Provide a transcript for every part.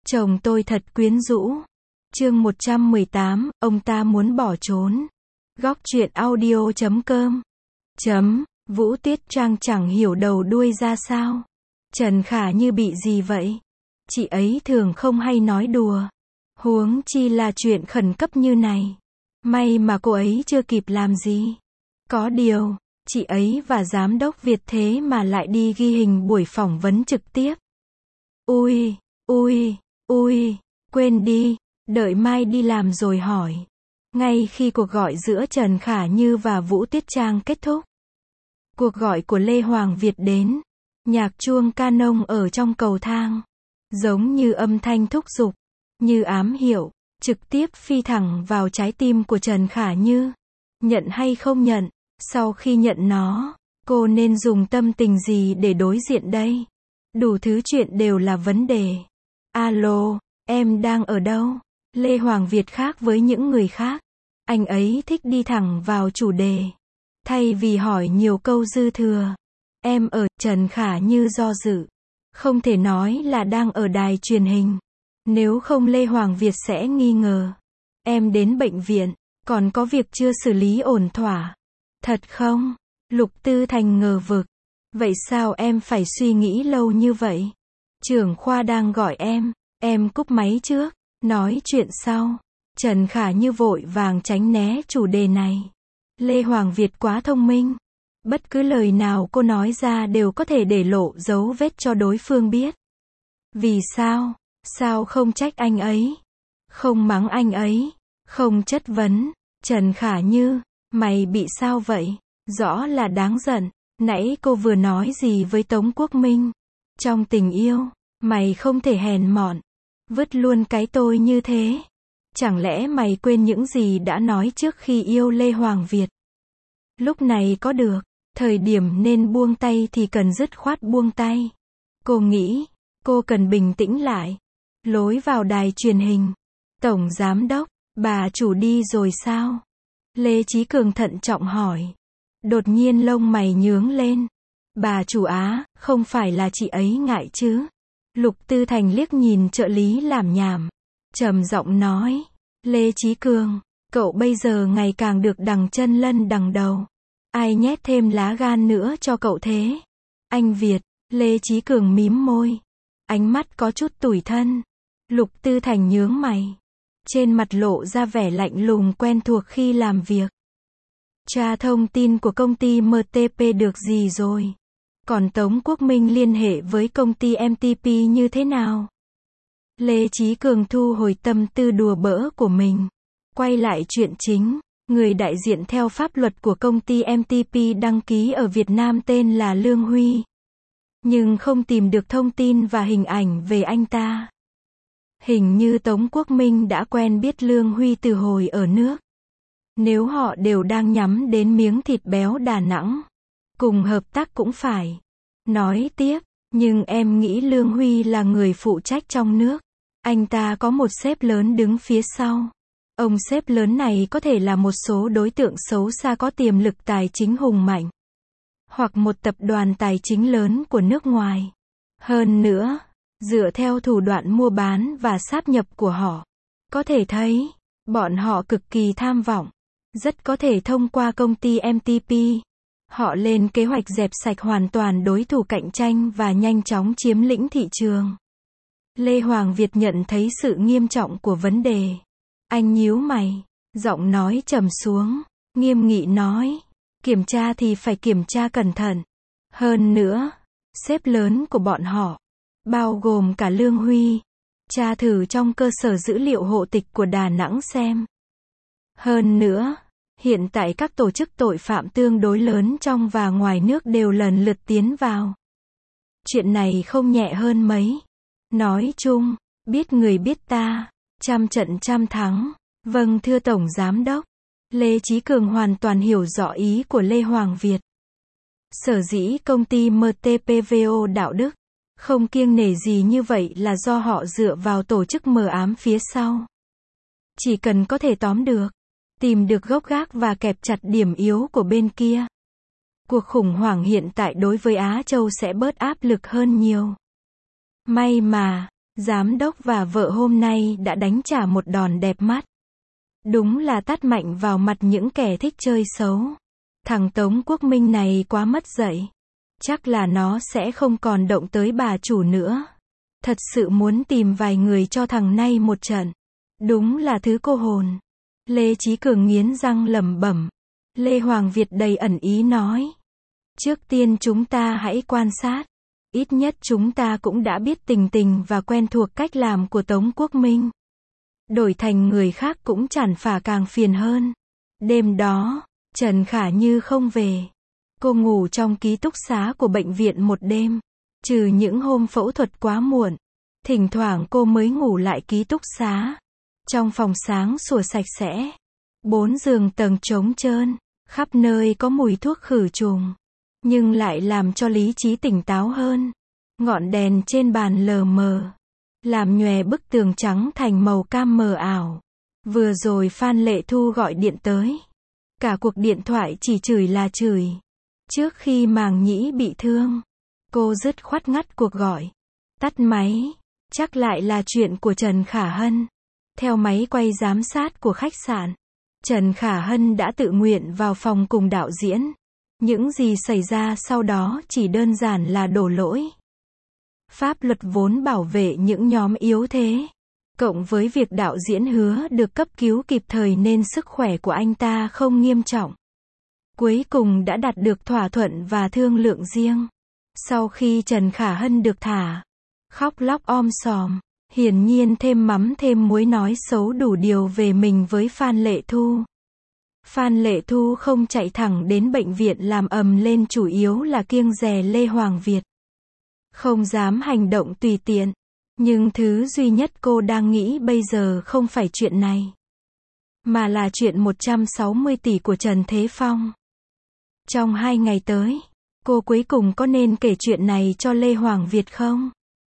Chồng tôi thật quyến rũ. Chương 118, ông ta muốn bỏ trốn. Góc truyện audio.com. Vũ Tuyết Trang chẳng hiểu đầu đuôi ra sao. Trần Khả Như bị gì vậy? Chị ấy thường không hay nói đùa. Huống chi là chuyện khẩn cấp như này. May mà cô ấy chưa kịp làm gì. Có điều, chị ấy và giám đốc Việt thế mà lại đi ghi hình buổi phỏng vấn trực tiếp. Quên đi, đợi mai đi làm rồi hỏi. Ngay khi cuộc gọi giữa Trần Khả Như và Vũ Tuyết Trang kết thúc, cuộc gọi của Lê Hoàng Việt đến. Nhạc chuông canon ở trong cầu thang, giống như âm thanh thúc giục, như ám hiệu, trực tiếp phi thẳng vào trái tim của Trần Khả Như. Nhận hay không nhận? Sau khi nhận nó, cô nên dùng tâm tình gì để đối diện đây? Đủ thứ chuyện đều là vấn đề. Alo, em đang ở đâu? Lê Hoàng Việt khác với những người khác. Anh ấy thích đi thẳng vào chủ đề, thay vì hỏi nhiều câu dư thừa. Em ở, Trần Khả Như do dự. Không thể nói là đang ở đài truyền hình. Nếu không Lê Hoàng Việt sẽ nghi ngờ. Em đến bệnh viện, còn có việc chưa xử lý ổn thỏa. Thật không? Lục Tư Thành ngờ vực. Vậy sao em phải suy nghĩ lâu như vậy? Trưởng khoa đang gọi em cúp máy trước, nói chuyện sau. Trần Khả Như vội vàng tránh né chủ đề này. Lê Hoàng Việt quá thông minh. Bất cứ lời nào cô nói ra đều có thể để lộ dấu vết cho đối phương biết. Vì sao? Sao không trách anh ấy? Không mắng anh ấy? Không chất vấn? Trần Khả Như, mày bị sao vậy? Rõ là đáng giận. Nãy cô vừa nói gì với Tống Quốc Minh? Trong tình yêu, mày không thể hèn mọn, vứt luôn cái tôi như thế. Chẳng lẽ mày quên những gì đã nói trước khi yêu Lê Hoàng Việt? Lúc này có được, thời điểm nên buông tay thì cần dứt khoát buông tay. Cô nghĩ, cô cần bình tĩnh lại. Lối vào đài truyền hình. Tổng giám đốc, bà chủ đi rồi sao? Lê Chí Cường thận trọng hỏi. Đột nhiên lông mày nhướng lên. Bà chủ á, không phải là chị ấy ngại chứ? Lục Tư Thành liếc nhìn trợ lý làm nhảm, trầm giọng nói. Lê Chí Cường, cậu bây giờ ngày càng được đằng chân lân đằng đầu. Ai nhét thêm lá gan nữa cho cậu thế? Anh Việt, Lê Chí Cường mím môi. Ánh mắt có chút tủi thân. Lục Tư Thành nhướng mày. Trên mặt lộ ra vẻ lạnh lùng quen thuộc khi làm việc. Tra thông tin của công ty MTP được gì rồi? Còn Tống Quốc Minh liên hệ với công ty MTP như thế nào? Lê Chí Cường thu hồi tâm tư đùa bỡn của mình. Quay lại chuyện chính. Người đại diện theo pháp luật của công ty MTP đăng ký ở Việt Nam tên là Lương Huy. Nhưng không tìm được thông tin và hình ảnh về anh ta. Hình như Tống Quốc Minh đã quen biết Lương Huy từ hồi ở nước. Nếu họ đều đang nhắm đến miếng thịt béo Đà Nẵng, cùng hợp tác cũng phải. Nói tiếp, nhưng em nghĩ Lương Huy là người phụ trách trong nước. Anh ta có một sếp lớn đứng phía sau. Ông sếp lớn này có thể là một số đối tượng xấu xa có tiềm lực tài chính hùng mạnh. Hoặc một tập đoàn tài chính lớn của nước ngoài. Hơn nữa, dựa theo thủ đoạn mua bán và sáp nhập của họ, có thể thấy, bọn họ cực kỳ tham vọng. Rất có thể thông qua công ty MTP, họ lên kế hoạch dẹp sạch hoàn toàn đối thủ cạnh tranh và nhanh chóng chiếm lĩnh thị trường. Lê Hoàng Việt nhận thấy sự nghiêm trọng của vấn đề. Anh nhíu mày, giọng nói trầm xuống, nghiêm nghị nói, kiểm tra thì phải kiểm tra cẩn thận. Hơn nữa, sếp lớn của bọn họ, bao gồm cả Lương Huy, tra thử trong cơ sở dữ liệu hộ tịch của Đà Nẵng xem. Hơn nữa, hiện tại các tổ chức tội phạm tương đối lớn trong và ngoài nước đều lần lượt tiến vào. Chuyện này không nhẹ hơn mấy. Nói chung, biết người biết ta, trăm trận trăm thắng. Vâng thưa Tổng Giám đốc. Lê Chí Cường hoàn toàn hiểu rõ ý của Lê Hoàng Việt. Sở dĩ công ty MTPVO đạo đức không kiêng nể gì như vậy là do họ dựa vào tổ chức mờ ám phía sau. Chỉ cần có thể tóm được, tìm được gốc gác và kẹp chặt điểm yếu của bên kia, cuộc khủng hoảng hiện tại đối với Á Châu sẽ bớt áp lực hơn nhiều. May mà, Giám đốc và vợ hôm nay đã đánh trả một đòn đẹp mắt. Đúng là tát mạnh vào mặt những kẻ thích chơi xấu. Thằng Tống Quốc Minh này quá mất dạy. Chắc là nó sẽ không còn động tới bà chủ nữa. Thật sự muốn tìm vài người cho thằng này một trận. Đúng là thứ cô hồn. Lê Chí Cường nghiến răng lẩm bẩm. Lê Hoàng Việt đầy ẩn ý nói. Trước tiên chúng ta hãy quan sát. Ít nhất chúng ta cũng đã biết tình tình và quen thuộc cách làm của Tống Quốc Minh. Đổi thành người khác cũng chẳng phải càng phiền hơn. Đêm đó, Trần Khả Như không về. Cô ngủ trong ký túc xá của bệnh viện một đêm. Trừ những hôm phẫu thuật quá muộn. Thỉnh thoảng cô mới ngủ lại ký túc xá. Trong phòng sáng sủa sạch sẽ. 4 giường tầng trống trơn. Khắp nơi có mùi thuốc khử trùng. Nhưng lại làm cho lý trí tỉnh táo hơn. Ngọn đèn trên bàn lờ mờ. Làm nhòe bức tường trắng thành màu cam mờ ảo. Vừa rồi Phan Lệ Thu gọi điện tới. Cả cuộc điện thoại chỉ chửi là chửi. Trước khi Màng Nhĩ bị thương, cô dứt khoát ngắt cuộc gọi. Tắt máy. Chắc lại là chuyện của Trần Khả Hân. Theo máy quay giám sát của khách sạn, Trần Khả Hân đã tự nguyện vào phòng cùng đạo diễn. Những gì xảy ra sau đó chỉ đơn giản là đổ lỗi. Pháp luật vốn bảo vệ những nhóm yếu thế. Cộng với việc đạo diễn hứa được cấp cứu kịp thời nên sức khỏe của anh ta không nghiêm trọng. Cuối cùng đã đạt được thỏa thuận và thương lượng riêng. Sau khi Trần Khả Hân được thả, khóc lóc om sòm, hiển nhiên thêm mắm thêm muối nói xấu đủ điều về mình với Phan Lệ Thu. Phan Lệ Thu không chạy thẳng đến bệnh viện làm ầm lên chủ yếu là kiêng dè Lê Hoàng Việt. Không dám hành động tùy tiện. Nhưng thứ duy nhất cô đang nghĩ bây giờ không phải chuyện này. Mà là chuyện 160 tỷ của Trần Thế Phong. Trong 2 ngày tới, cô cuối cùng có nên kể chuyện này cho Lê Hoàng Việt không?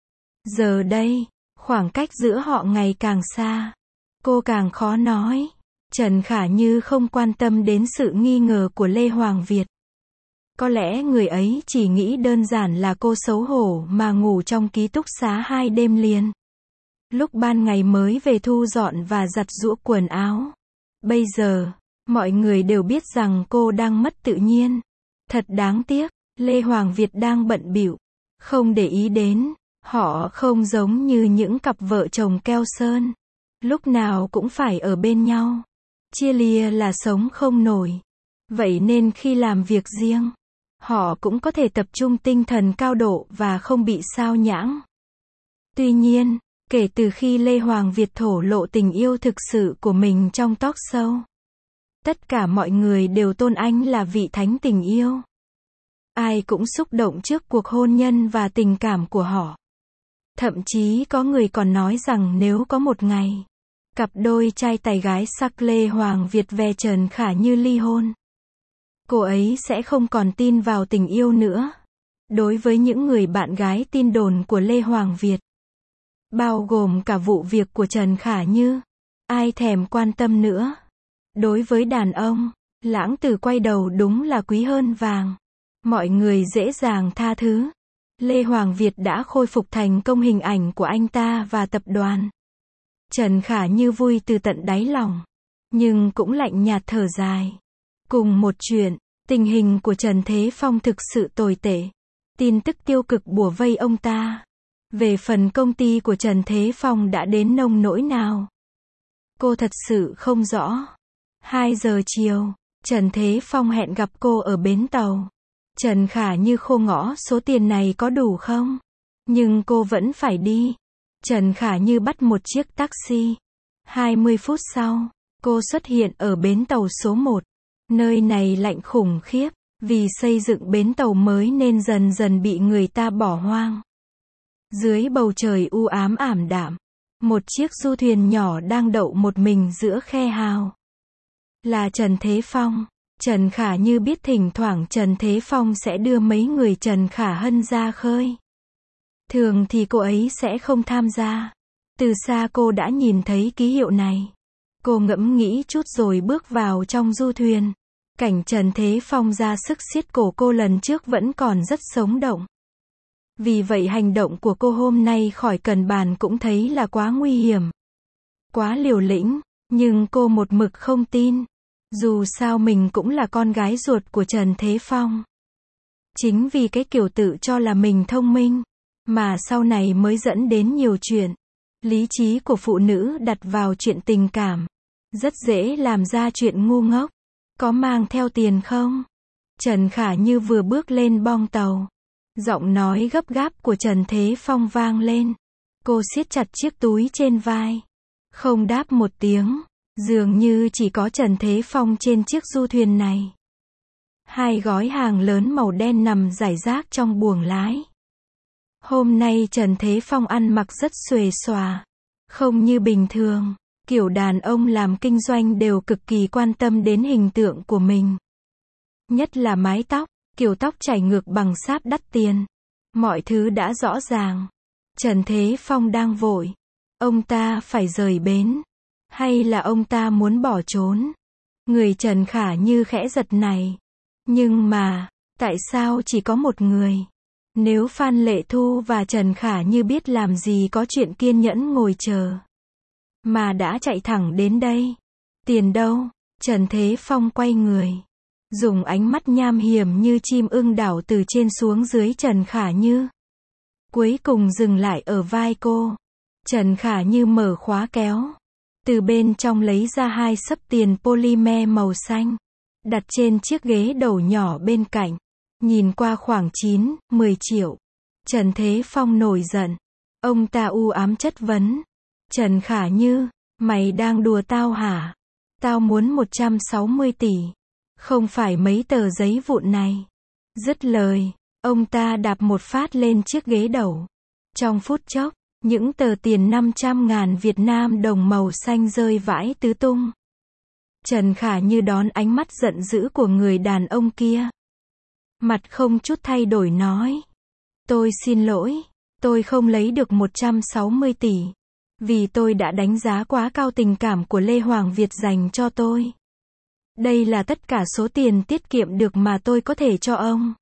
Giờ đây, khoảng cách giữa họ ngày càng xa. Cô càng khó nói. Trần Khả Như không quan tâm đến sự nghi ngờ của Lê Hoàng Việt. Có lẽ người ấy chỉ nghĩ đơn giản là cô xấu hổ mà ngủ trong ký túc xá 2 đêm liền. Lúc ban ngày mới về thu dọn và giặt giũ quần áo. Bây giờ, mọi người đều biết rằng cô đang mất tự nhiên. Thật đáng tiếc, Lê Hoàng Việt đang bận bịu, không để ý đến. Họ không giống như những cặp vợ chồng keo sơn. Lúc nào cũng phải ở bên nhau. Chia lìa là sống không nổi. Vậy nên khi làm việc riêng, họ cũng có thể tập trung tinh thần cao độ và không bị sao nhãng. Tuy nhiên, kể từ khi Lê Hoàng Việt thổ lộ tình yêu thực sự của mình trong talk show, tất cả mọi người đều tôn anh là vị thánh tình yêu. Ai cũng xúc động trước cuộc hôn nhân và tình cảm của họ. Thậm chí có người còn nói rằng nếu có một ngày, cặp đôi trai tài gái sắc Lê Hoàng Việt ve Trần Khả Như ly hôn, cô ấy sẽ không còn tin vào tình yêu nữa. Đối với những người bạn gái tin đồn của Lê Hoàng Việt, bao gồm cả vụ việc của Trần Khả Như, ai thèm quan tâm nữa. Đối với đàn ông, lãng tử quay đầu đúng là quý hơn vàng. Mọi người dễ dàng tha thứ. Lê Hoàng Việt đã khôi phục thành công hình ảnh của anh ta và tập đoàn. Trần Khả Như vui từ tận đáy lòng, nhưng cũng lạnh nhạt thở dài. Cùng một chuyện, tình hình của Trần Thế Phong thực sự tồi tệ. Tin tức tiêu cực bủa vây ông ta. Về phần công ty của Trần Thế Phong đã đến nông nỗi nào, cô thật sự không rõ. 2 giờ chiều, Trần Thế Phong hẹn gặp cô ở bến tàu. Trần Khả Như khô ngõ số tiền này có đủ không? Nhưng cô vẫn phải đi. Trần Khả Như bắt một chiếc taxi. 20 phút sau, cô xuất hiện ở bến tàu số 1. Nơi này lạnh khủng khiếp, vì xây dựng bến tàu mới nên dần dần bị người ta bỏ hoang. Dưới bầu trời u ám ảm đạm, một chiếc du thuyền nhỏ đang đậu một mình giữa khe hào. Là Trần Thế Phong. Trần Khả Như biết thỉnh thoảng Trần Thế Phong sẽ đưa mấy người Trần Khả Hân ra khơi. Thường thì cô ấy sẽ không tham gia. Từ xa cô đã nhìn thấy ký hiệu này. Cô ngẫm nghĩ chút rồi bước vào trong du thuyền. Cảnh Trần Thế Phong ra sức siết cổ cô lần trước vẫn còn rất sống động. Vì vậy hành động của cô hôm nay khỏi cần bàn cũng thấy là quá nguy hiểm, quá liều lĩnh, nhưng cô một mực không tin. Dù sao mình cũng là con gái ruột của Trần Thế Phong. Chính vì cái kiểu tự cho là mình thông minh, mà sau này mới dẫn đến nhiều chuyện. Lý trí của phụ nữ đặt vào chuyện tình cảm, rất dễ làm ra chuyện ngu ngốc. Có mang theo tiền không? Trần Khả Như vừa bước lên bong tàu. Giọng nói gấp gáp của Trần Thế Phong vang lên. Cô siết chặt chiếc túi trên vai. Không đáp một tiếng. Dường như chỉ có Trần Thế Phong trên chiếc du thuyền này. 2 gói hàng lớn màu đen nằm rải rác trong buồng lái. Hôm nay Trần Thế Phong ăn mặc rất xuề xòa. Không như bình thường. Kiểu đàn ông làm kinh doanh đều cực kỳ quan tâm đến hình tượng của mình. Nhất là mái tóc, kiểu tóc chảy ngược bằng sáp đắt tiền. Mọi thứ đã rõ ràng. Trần Thế Phong đang vội. Ông ta phải rời bến. Hay là ông ta muốn bỏ trốn? Người Trần Khả Như khẽ giật này. Nhưng mà, tại sao chỉ có một người? Nếu Phan Lệ Thu và Trần Khả Như biết làm gì có chuyện kiên nhẫn ngồi chờ. Mà đã chạy thẳng đến đây. Tiền đâu? Trần Thế Phong quay người. Dùng ánh mắt nham hiểm như chim ưng đảo từ trên xuống dưới Trần Khả Như. Cuối cùng dừng lại ở vai cô. Trần Khả Như mở khóa kéo. Từ bên trong lấy ra 2 xấp tiền polymer màu xanh. Đặt trên chiếc ghế đầu nhỏ bên cạnh. Nhìn qua khoảng 9-10 triệu. Trần Thế Phong nổi giận. Ông ta u ám chất vấn. Trần Khả Như, mày đang đùa tao hả? Tao muốn 160 tỷ. Không phải mấy tờ giấy vụn này. Dứt lời, ông ta đạp một phát lên chiếc ghế đầu. Trong phút chốc, những tờ tiền 500.000 Việt Nam đồng màu xanh rơi vãi tứ tung. Trần Khả Như đón ánh mắt giận dữ của người đàn ông kia. Mặt không chút thay đổi nói. Tôi xin lỗi, tôi không lấy được 160 tỷ. Vì tôi đã đánh giá quá cao tình cảm của Lê Hoàng Việt dành cho tôi. Đây là tất cả số tiền tiết kiệm được mà tôi có thể cho ông.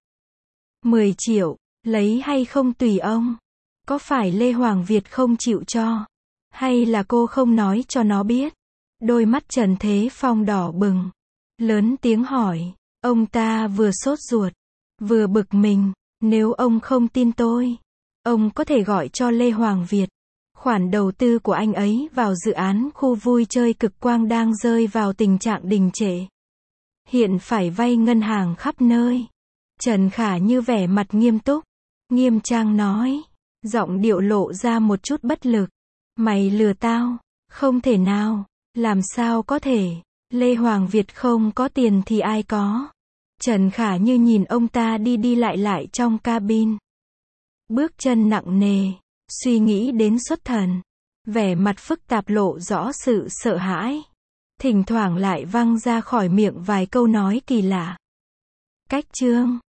10 triệu, lấy hay không tùy ông. Có phải Lê Hoàng Việt không chịu cho? Hay là cô không nói cho nó biết? Đôi mắt Trần Thế Phong đỏ bừng. Lớn tiếng hỏi. Ông ta vừa sốt ruột, vừa bực mình. Nếu ông không tin tôi, ông có thể gọi cho Lê Hoàng Việt. Khoản đầu tư của anh ấy vào dự án khu vui chơi Cực Quang đang rơi vào tình trạng đình trệ. Hiện phải vay ngân hàng khắp nơi. Trần Khả Như vẻ mặt nghiêm túc, nghiêm trang nói, giọng điệu lộ ra một chút bất lực. Mày lừa tao? Không thể nào. Làm sao có thể? Lê Hoàng Việt không có tiền thì ai có? Trần Khả Như nhìn ông ta đi lại trong cabin. Bước chân nặng nề, suy nghĩ đến xuất thần. Vẻ mặt phức tạp lộ rõ sự sợ hãi. Thỉnh thoảng lại văng ra khỏi miệng vài câu nói kỳ lạ. Cách chương